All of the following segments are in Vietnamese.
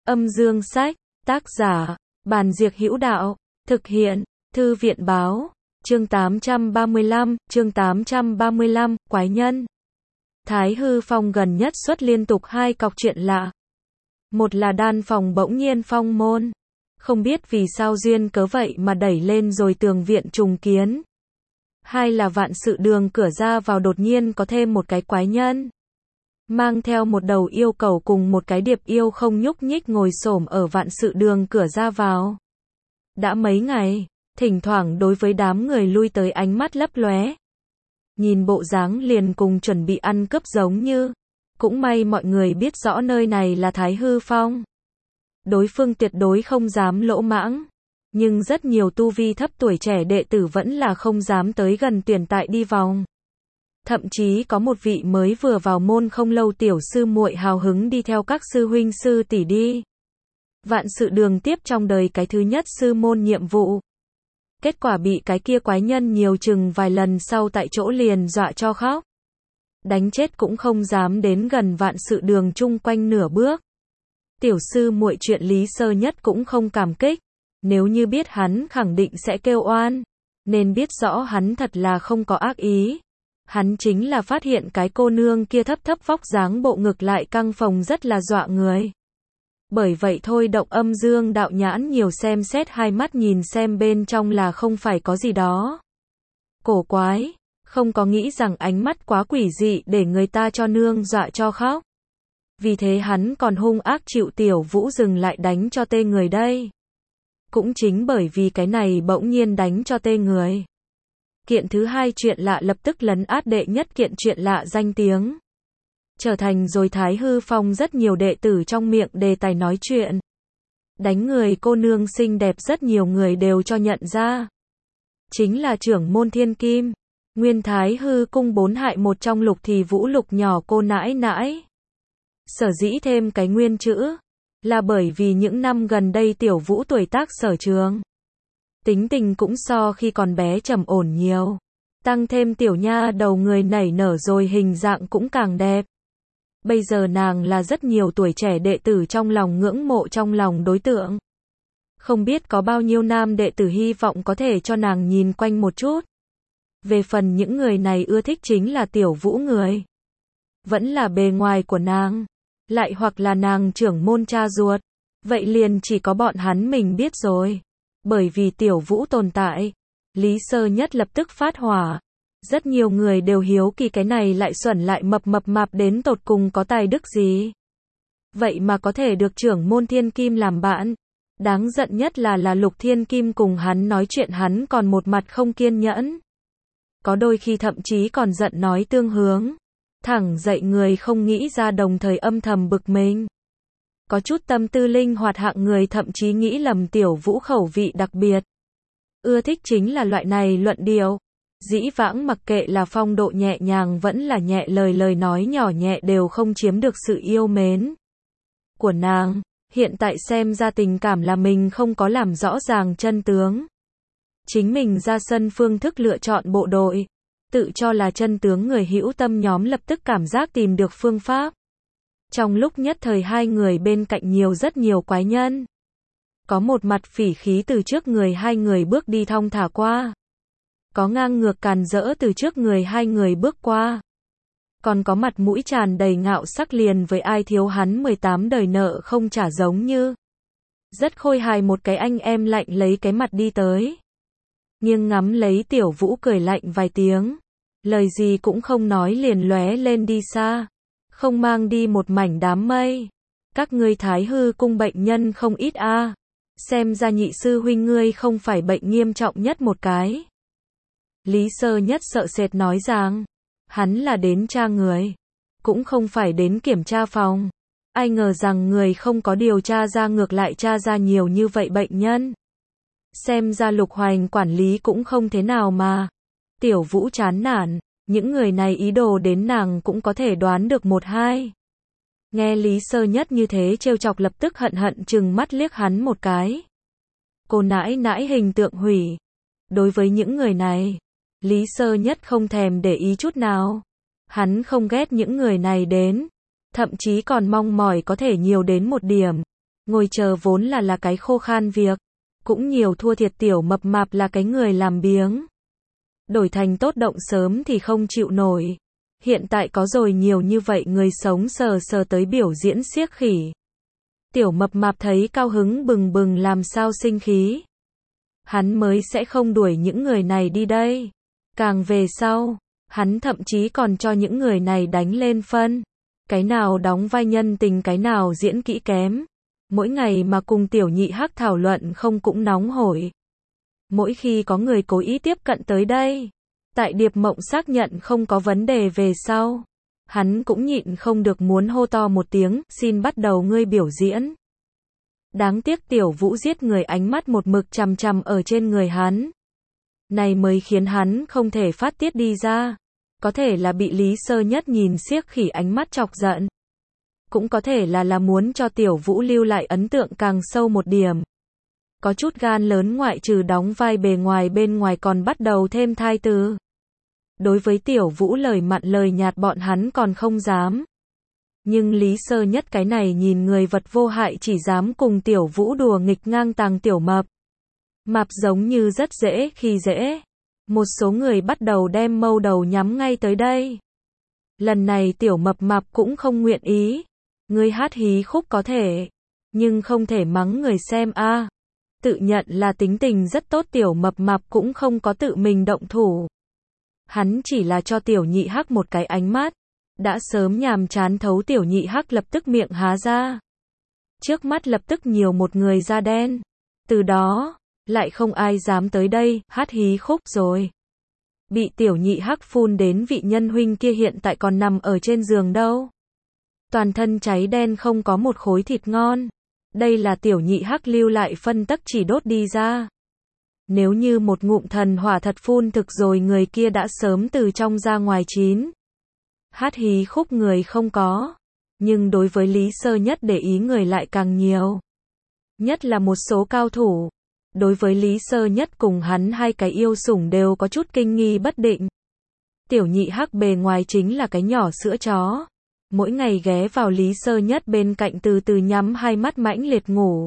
Âm dương sách, tác giả, Bàn Diệc Hữu Đạo, thực hiện, Thư viện báo, chương 835, Quái Nhân. Thái Hư Phong gần nhất xuất liên tục 2 cọc chuyện lạ. Một là đan phòng bỗng nhiên phong môn. Không biết vì sao duyên cớ vậy mà đẩy lên rồi tường viện trùng kiến. Hai là vạn sự đường cửa ra vào đột nhiên có thêm một cái quái nhân. Mang theo một đầu yêu cầu cùng một cái điệp yêu không nhúc nhích ngồi xổm ở vạn sự đường cửa ra vào. Đã mấy ngày, thỉnh thoảng đối với đám người lui tới ánh mắt lấp lóe. Nhìn bộ dáng liền cùng chuẩn bị ăn cướp giống như. Cũng may mọi người biết rõ nơi này là Thái Hư Phong. Đối phương tuyệt đối không dám lỗ mãng. Nhưng rất nhiều tu vi thấp tuổi trẻ đệ tử vẫn là không dám tới gần tuyển tại đi vòng. Thậm chí có một vị mới vừa vào môn không lâu tiểu sư muội hào hứng đi theo các sư huynh sư tỷ đi. Vạn sự đường tiếp trong đời cái thứ nhất sư môn nhiệm vụ. Kết quả bị cái kia quái nhân nhiều chừng vài lần sau tại chỗ liền dọa cho khóc. Đánh chết cũng không dám đến gần vạn sự đường chung quanh nửa bước. Tiểu sư muội chuyện Lý Sơ Nhất cũng không cảm kích. Nếu như biết hắn khẳng định sẽ kêu oan. Nên biết rõ hắn thật là không có ác ý. Hắn chính là phát hiện cái cô nương kia thấp thấp vóc dáng bộ ngực lại căng phồng rất là dọa người. Bởi vậy thôi động âm dương đạo nhãn nhiều xem xét hai mắt nhìn xem bên trong là không phải có gì đó. Cổ quái, không có nghĩ rằng ánh mắt quá quỷ dị để người ta cho nương dọa cho khóc. Vì thế hắn còn hung ác chịu Tiểu Vũ dừng lại đánh cho tê người đây. Cũng chính bởi vì cái này bỗng nhiên đánh cho tê người. Kiện thứ hai chuyện lạ lập tức lấn át đệ nhất kiện chuyện lạ danh tiếng. Trở thành rồi Thái Hư Phong rất nhiều đệ tử trong miệng đề tài nói chuyện. Đánh người cô nương xinh đẹp rất nhiều người đều cho nhận ra. Chính là trưởng môn Thiên Kim. Nguyên Thái Hư cung 4 hại một trong Lục thì Vũ Lục nhỏ cô nãi nãi. Sở dĩ thêm cái nguyên chữ. Là bởi vì những năm gần đây Tiểu Vũ tuổi tác sở trường. Tính tình cũng so khi còn bé trầm ổn nhiều. Tăng thêm tiểu nha đầu người nảy nở rồi hình dạng cũng càng đẹp. Bây giờ nàng là rất nhiều tuổi trẻ đệ tử trong lòng ngưỡng mộ trong lòng đối tượng. Không biết có bao nhiêu nam đệ tử hy vọng có thể cho nàng nhìn quanh một chút. Về phần những người này ưa thích chính là Tiểu Vũ người. Vẫn là bề ngoài của nàng. Lại hoặc là nàng trưởng môn cha ruột. Vậy liền chỉ có bọn hắn mình biết rồi. Bởi vì Tiểu Vũ tồn tại, Lý Sơ Nhất lập tức phát hỏa. Rất nhiều người đều hiếu kỳ cái này lại xuẩn lại mập mạp đến tột cùng có tài đức gì. Vậy mà có thể được trưởng môn Thiên Kim làm bạn. Đáng giận nhất là Lục Thiên Kim cùng hắn nói chuyện hắn còn một mặt không kiên nhẫn. Có đôi khi thậm chí còn giận nói tương hướng. Thẳng dậy người không nghĩ ra đồng thời âm thầm bực mình. Có chút tâm tư linh hoạt hạng người thậm chí nghĩ lầm Tiểu Vũ khẩu vị đặc biệt. Ưa thích chính là loại này luận điệu. Dĩ vãng mặc kệ là phong độ nhẹ nhàng vẫn là nhẹ lời nói nhỏ nhẹ đều không chiếm được sự yêu mến của nàng. Hiện tại xem ra tình cảm là mình không có làm rõ ràng chân tướng. Chính mình ra sân phương thức lựa chọn bộ đội. Tự cho là chân tướng người hữu tâm nhóm lập tức cảm giác tìm được phương pháp. Trong lúc nhất thời hai người bên cạnh rất nhiều quái nhân. Có một mặt phỉ khí từ trước người hai người bước đi thong thả qua. Có ngang ngược càn rỡ từ trước người hai người bước qua. Còn có mặt mũi tràn đầy ngạo sắc liền với ai thiếu hắn 18 đời nợ không trả giống như. Rất khôi hài một cái anh em lạnh lấy cái mặt đi tới. Nhưng ngắm lấy Tiểu Vũ cười lạnh vài tiếng. Lời gì cũng không nói liền lóe lên đi xa. Không mang đi một mảnh đám mây. Các ngươi Thái Hư cung bệnh nhân không ít a. Xem ra nhị sư huynh ngươi không phải bệnh nghiêm trọng nhất một cái. Lý Sơ Nhất sợ sệt nói rằng, hắn là đến tra người, cũng không phải đến kiểm tra phòng. Ai ngờ rằng người không có điều tra ra ngược lại tra ra nhiều như vậy bệnh nhân. Xem ra Lục Hoành quản lý cũng không thế nào mà. Tiểu Vũ chán nản, những người này ý đồ đến nàng cũng có thể đoán được một hai. Nghe Lý Sơ Nhất như thế trêu chọc lập tức hận chừng mắt liếc hắn một cái. Cô nãi nãi hình tượng hủy. Đối với những người này, Lý Sơ Nhất không thèm để ý chút nào. Hắn không ghét những người này đến. Thậm chí còn mong mỏi có thể nhiều đến một điểm. Ngồi chờ vốn là cái khô khan việc, cũng nhiều thua thiệt tiểu mập mạp là cái người làm biếng. Đổi thành tốt động sớm thì không chịu nổi. Hiện tại có rồi nhiều như vậy người sống sờ sờ tới biểu diễn xiếc khỉ. Tiểu mập mạp thấy cao hứng bừng bừng làm sao sinh khí. Hắn mới sẽ không đuổi những người này đi đây. Càng về sau, hắn thậm chí còn cho những người này đánh lên phân. Cái nào đóng vai nhân tình cái nào diễn kỹ kém. Mỗi ngày mà cùng tiểu nhị hắc thảo luận không cũng nóng hổi. Mỗi khi có người cố ý tiếp cận tới đây, tại Điệp Mộng xác nhận không có vấn đề về sau, hắn cũng nhịn không được muốn hô to một tiếng, xin bắt đầu ngươi biểu diễn. Đáng tiếc Tiểu Vũ giết người ánh mắt một mực chằm chằm ở trên người hắn. Này mới khiến hắn không thể phát tiết đi ra. Có thể là bị Lý Sơ Nhất nhìn xiếc khỉ ánh mắt chọc giận. Cũng có thể là muốn cho Tiểu Vũ lưu lại ấn tượng càng sâu một điểm. Có chút gan lớn ngoại trừ đóng vai bề ngoài bên ngoài còn bắt đầu thêm thai từ. Đối với Tiểu Vũ lời mặn lời nhạt bọn hắn còn không dám. Nhưng Lý Sơ Nhất cái này nhìn người vật vô hại chỉ dám cùng Tiểu Vũ đùa nghịch ngang tàng tiểu mập. Mạp giống như rất dễ khi dễ. Một số người bắt đầu đem mâu đầu nhắm ngay tới đây. Lần này tiểu mập mạp cũng không nguyện ý. Ngươi hát hí khúc có thể, nhưng không thể mắng người xem a. Tự nhận là tính tình rất tốt tiểu mập mạp cũng không có tự mình động thủ. Hắn chỉ là cho tiểu nhị hắc một cái ánh mắt. Đã sớm nhàm chán thấu tiểu nhị hắc lập tức miệng há ra. Trước mắt lập tức nhiều một người da đen. Từ đó, lại không ai dám tới đây, hát hí khúc rồi. Bị tiểu nhị hắc phun đến vị nhân huynh kia hiện tại còn nằm ở trên giường đâu. Toàn thân cháy đen không có một khối thịt ngon. Đây là tiểu nhị hắc lưu lại phân tắc chỉ đốt đi ra. Nếu như một ngụm thần hỏa thật phun thực rồi người kia đã sớm từ trong ra ngoài chín. Hát hí khúc người không có. Nhưng đối với Lý Sơ Nhất để ý người lại càng nhiều. Nhất là một số cao thủ. Đối với Lý Sơ Nhất cùng hắn hai cái yêu sủng đều có chút kinh nghi bất định. Tiểu nhị hắc bề ngoài chính là cái nhỏ sữa chó. Mỗi ngày ghé vào Lý Sơ Nhất bên cạnh từ từ nhắm hai mắt mãnh liệt ngủ.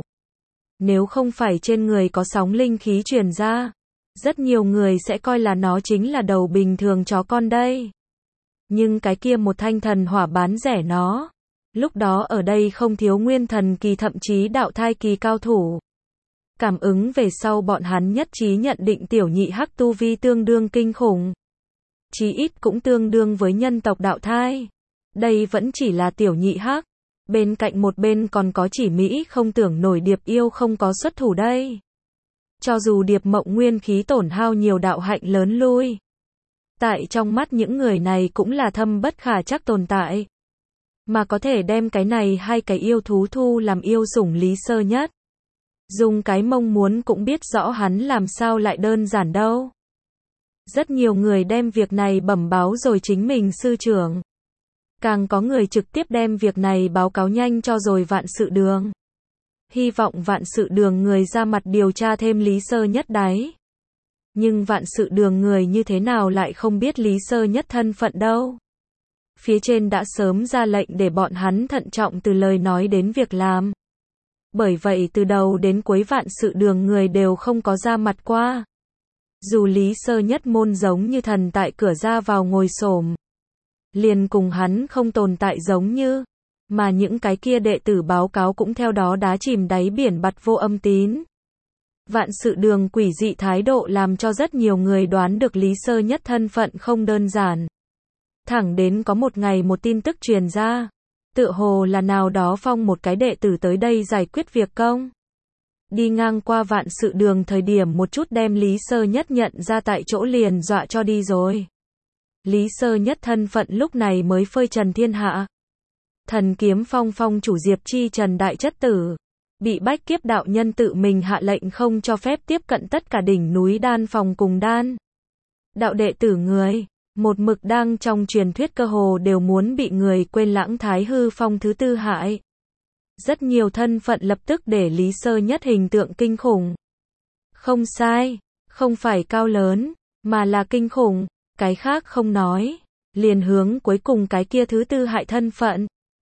Nếu không phải trên người có sóng linh khí truyền ra, rất nhiều người sẽ coi là nó chính là đầu bình thường chó con đây. Nhưng cái kia một thanh thần hỏa bán rẻ nó. Lúc đó ở đây không thiếu nguyên thần kỳ thậm chí đạo thai kỳ cao thủ. Cảm ứng về sau bọn hắn nhất trí nhận định tiểu nhị hắc tu vi tương đương kinh khủng. Chí ít cũng tương đương với nhân tộc đạo thai. Đây vẫn chỉ là tiểu nhị hắc. Bên cạnh một bên còn có chỉ Mỹ không tưởng nổi Điệp Yêu không có xuất thủ đây. Cho dù Điệp Mộng nguyên khí tổn hao nhiều đạo hạnh lớn lui. Tại trong mắt những người này cũng là thâm bất khả trắc tồn tại. Mà có thể đem cái này hai cái yêu thú thu làm yêu sủng Lý Sơ Nhất. Dùng cái mong muốn cũng biết rõ hắn làm sao lại đơn giản đâu. Rất nhiều người đem việc này bẩm báo rồi chính mình sư trưởng. Càng có người trực tiếp đem việc này báo cáo nhanh cho rồi Vạn Sự Đường. Hy vọng Vạn Sự Đường người ra mặt điều tra thêm Lý Sơ Nhất đấy. Nhưng Vạn Sự Đường người như thế nào lại không biết Lý Sơ Nhất thân phận đâu. Phía trên đã sớm ra lệnh để bọn hắn thận trọng từ lời nói đến việc làm. Bởi vậy từ đầu đến cuối Vạn Sự Đường người đều không có ra mặt qua. Dù Lý Sơ Nhất môn giống như thần tại cửa ra vào ngồi xổm, liền cùng hắn không tồn tại giống như, mà những cái kia đệ tử báo cáo cũng theo đó đá chìm đáy biển bặt vô âm tín. Vạn Sự Đường quỷ dị thái độ làm cho rất nhiều người đoán được Lý Sơ Nhất thân phận không đơn giản. Thẳng đến có một ngày một tin tức truyền ra, tựa hồ là nào đó phong một cái đệ tử tới đây giải quyết việc công. Đi ngang qua Vạn Sự Đường thời điểm một chút đem Lý Sơ Nhất nhận ra tại chỗ liền dọa cho đi rồi. Lý Sơ Nhất thân phận lúc này mới phơi trần thiên hạ. Thần kiếm phong phong chủ Diệp Chi Trần đại chất tử. Bị Bách Kiếp đạo nhân tự mình hạ lệnh không cho phép tiếp cận tất cả đỉnh núi đan phòng cùng đan. Đạo đệ tử người, một mực đang trong truyền thuyết cơ hồ đều muốn bị người quên lãng Thái Hư Phong thứ tư hại. Rất nhiều thân phận lập tức để Lý Sơ Nhất hình tượng kinh khủng. Không sai, không phải cao lớn, mà là kinh khủng, cái khác không nói, liền hướng cuối cùng cái kia thứ tư hại thân phận.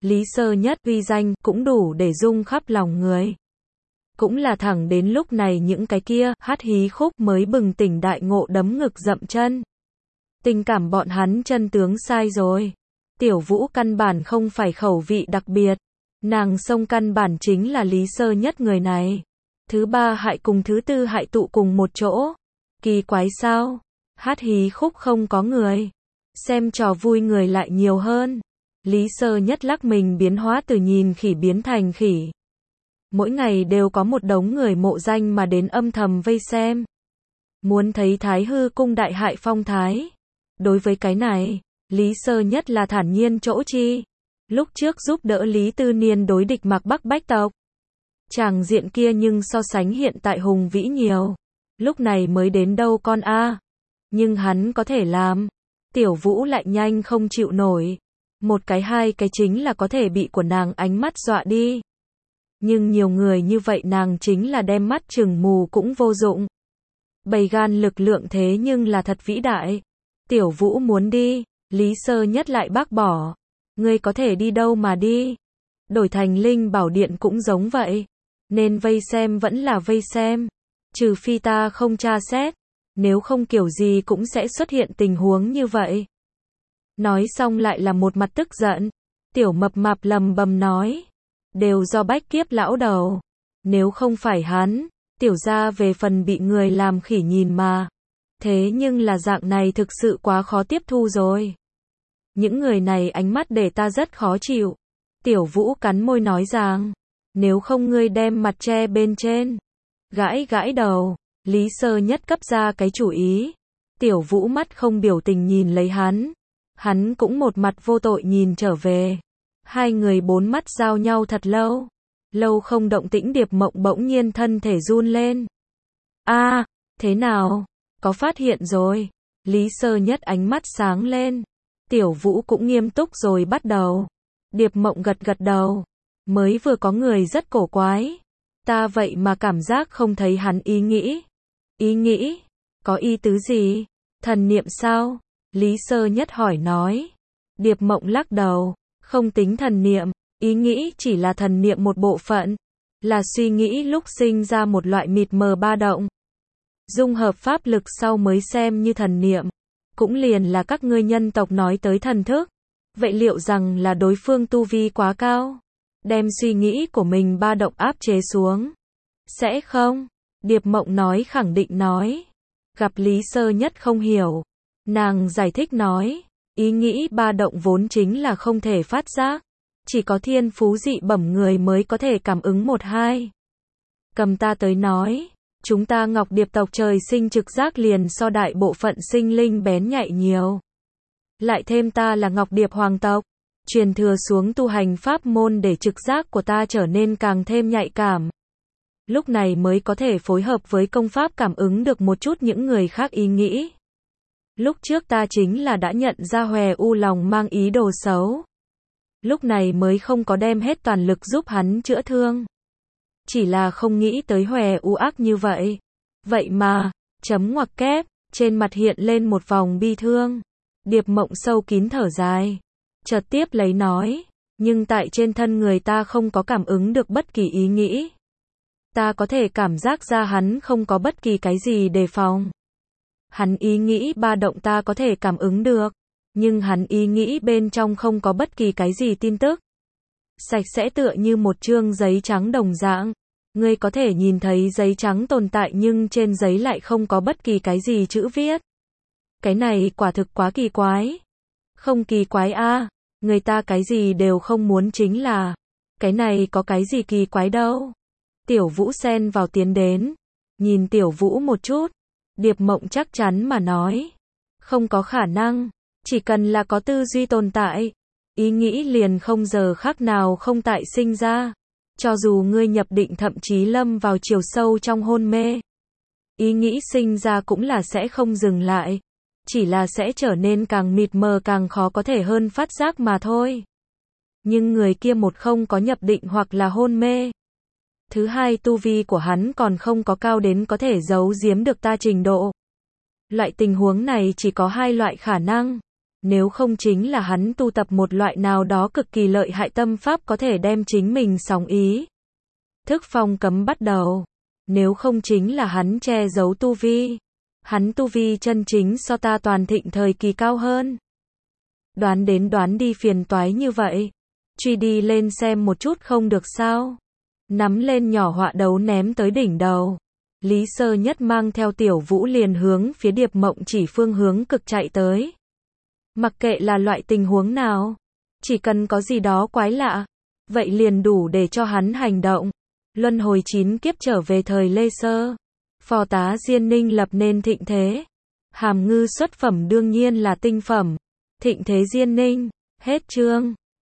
Lý Sơ Nhất uy danh cũng đủ để rung khắp lòng người. Cũng là thẳng đến lúc này những cái kia hát hí khúc mới bừng tỉnh đại ngộ đấm ngực dậm chân. Tình cảm bọn hắn chân tướng sai rồi. Tiểu Vũ căn bản không phải khẩu vị đặc biệt. Nàng xông căn bản chính là Lý Sơ Nhất người này. Thứ ba hại cùng thứ tư hại tụ cùng một chỗ. Kỳ quái sao? Hát hí khúc không có người. Xem trò vui người lại nhiều hơn. Lý Sơ Nhất lắc mình biến hóa từ nhìn khỉ biến thành khỉ. Mỗi ngày đều có một đống người mộ danh mà đến âm thầm vây xem. Muốn thấy Thái Hư cung đại hại phong thái. Đối với cái này, Lý Sơ Nhất là thản nhiên chỗ chi. Lúc trước giúp đỡ Lý Tư Niên đối địch Mạc Bắc Bách tộc. Tràng diện kia nhưng so sánh hiện tại hùng vĩ nhiều. Lúc này mới đến đâu con a. Nhưng hắn có thể làm. Tiểu Vũ lại nhanh không chịu nổi. Một cái hai cái chính là có thể bị của nàng ánh mắt dọa đi. Nhưng nhiều người như vậy nàng chính là đem mắt chừng mù cũng vô dụng. Bầy gan lực lượng thế nhưng là thật vĩ đại. Tiểu Vũ muốn đi, Lý Sơ Nhất lại bác bỏ. Ngươi có thể đi đâu mà đi. Đổi thành Linh Bảo Điện cũng giống vậy. Nên vây xem vẫn là vây xem. Trừ phi ta không tra xét. Nếu không kiểu gì cũng sẽ xuất hiện tình huống như vậy. Nói xong lại là một mặt tức giận. Tiểu Mập Mạp lầm bầm nói. Đều do Bách Kiếp lão đầu. Nếu không phải hắn, tiểu gia về phần bị người làm khỉ nhìn mà. Thế nhưng là dạng này thực sự quá khó tiếp thu rồi. Những người này ánh mắt để ta rất khó chịu. Tiểu Vũ cắn môi nói rằng, nếu không ngươi đem mặt che bên trên. Gãi gãi đầu, Lý Sơ Nhất cấp ra cái chủ ý. Tiểu Vũ mắt không biểu tình nhìn lấy hắn. Hắn cũng một mặt vô tội nhìn trở về. Hai người bốn mắt giao nhau thật lâu. Lâu không động tĩnh Điệp Mộng bỗng nhiên thân thể run lên. A, thế nào? Có phát hiện rồi. Lý Sơ Nhất ánh mắt sáng lên. Tiểu Vũ cũng nghiêm túc rồi bắt đầu. Điệp Mộng gật gật đầu. Mới vừa có người rất cổ quái. Ta vậy mà cảm giác không thấy hắn ý nghĩ. Ý nghĩ? Có ý tứ gì? Thần niệm sao? Lý Sơ Nhất hỏi nói. Điệp Mộng lắc đầu. Không tính thần niệm. Ý nghĩ chỉ là thần niệm một bộ phận. Là suy nghĩ lúc sinh ra một loại mịt mờ ba động. Dung hợp pháp lực sau mới xem như thần niệm. Cũng liền là các ngươi nhân tộc nói tới thần thức. Vậy liệu rằng là đối phương tu vi quá cao? Đem suy nghĩ của mình ba động áp chế xuống. Sẽ không? Điệp Mộng nói khẳng định nói. Gặp Lý Sơ Nhất không hiểu. Nàng giải thích nói. Ý nghĩ ba động vốn chính là không thể phát giác. Chỉ có thiên phú dị bẩm người mới có thể cảm ứng một hai. Cầm ta tới nói. Chúng ta Ngọc Điệp tộc trời sinh trực giác liền so đại bộ phận sinh linh bén nhạy nhiều. Lại thêm ta là Ngọc Điệp hoàng tộc. Truyền thừa xuống tu hành pháp môn để trực giác của ta trở nên càng thêm nhạy cảm. Lúc này mới có thể phối hợp với công pháp cảm ứng được một chút những người khác ý nghĩ. Lúc trước ta chính là đã nhận ra Hòe U lòng mang ý đồ xấu. Lúc này mới không có đem hết toàn lực giúp hắn chữa thương. Chỉ là không nghĩ tới Hòe U ác như vậy. Vậy mà, chấm ngoặc kép, trên mặt hiện lên một vòng bi thương. Điệp Mộng sâu kín thở dài. Chợt tiếp lấy nói, nhưng tại trên thân người ta không có cảm ứng được bất kỳ ý nghĩ. Ta có thể cảm giác ra hắn không có bất kỳ cái gì đề phòng. Hắn ý nghĩ ba động ta có thể cảm ứng được, nhưng hắn ý nghĩ bên trong không có bất kỳ cái gì tin tức. Sạch sẽ tựa như một chương giấy trắng đồng dạng. Ngươi có thể nhìn thấy giấy trắng tồn tại nhưng trên giấy lại không có bất kỳ cái gì chữ viết. Cái này quả thực quá kỳ quái. Không kỳ quái a, người ta cái gì đều không muốn chính là. Cái này có cái gì kỳ quái đâu. Tiểu Vũ xen vào tiến đến. Nhìn Tiểu Vũ một chút. Điệp Mộng chắc chắn mà nói. Không có khả năng. Chỉ cần là có tư duy tồn tại. Ý nghĩ liền không giờ khác nào không tại sinh ra. Cho dù ngươi nhập định thậm chí lâm vào chiều sâu trong hôn mê. Ý nghĩ sinh ra cũng là sẽ không dừng lại. Chỉ là sẽ trở nên càng mịt mờ càng khó có thể hơn phát giác mà thôi. Nhưng người kia một không có nhập định hoặc là hôn mê. Thứ hai tu vi của hắn còn không có cao đến có thể giấu giếm được ta trình độ. Loại tình huống này chỉ có hai loại khả năng. Nếu không chính là hắn tu tập một loại nào đó cực kỳ lợi hại tâm pháp có thể đem chính mình sóng ý thức phong cấm bắt đầu. Nếu không chính là hắn che giấu tu vi. Hắn tu vi chân chính so ta toàn thịnh thời kỳ cao hơn. Đoán đến đoán đi phiền toái như vậy. Truy đi lên xem một chút không được sao. Nắm lên nhỏ họa đấu ném tới đỉnh đầu. Lý Sơ Nhất mang theo Tiểu Vũ liền hướng phía Điệp Mộng chỉ phương hướng cực chạy tới. Mặc kệ là loại tình huống nào, chỉ cần có gì đó quái lạ, vậy liền đủ để cho hắn hành động. Luân hồi 9 kiếp trở về thời Lê Sơ, Phò tá Diên Ninh lập nên thịnh thế. Hàm Ngư xuất phẩm đương nhiên là tinh phẩm. Thịnh thế Diên Ninh, hết chương.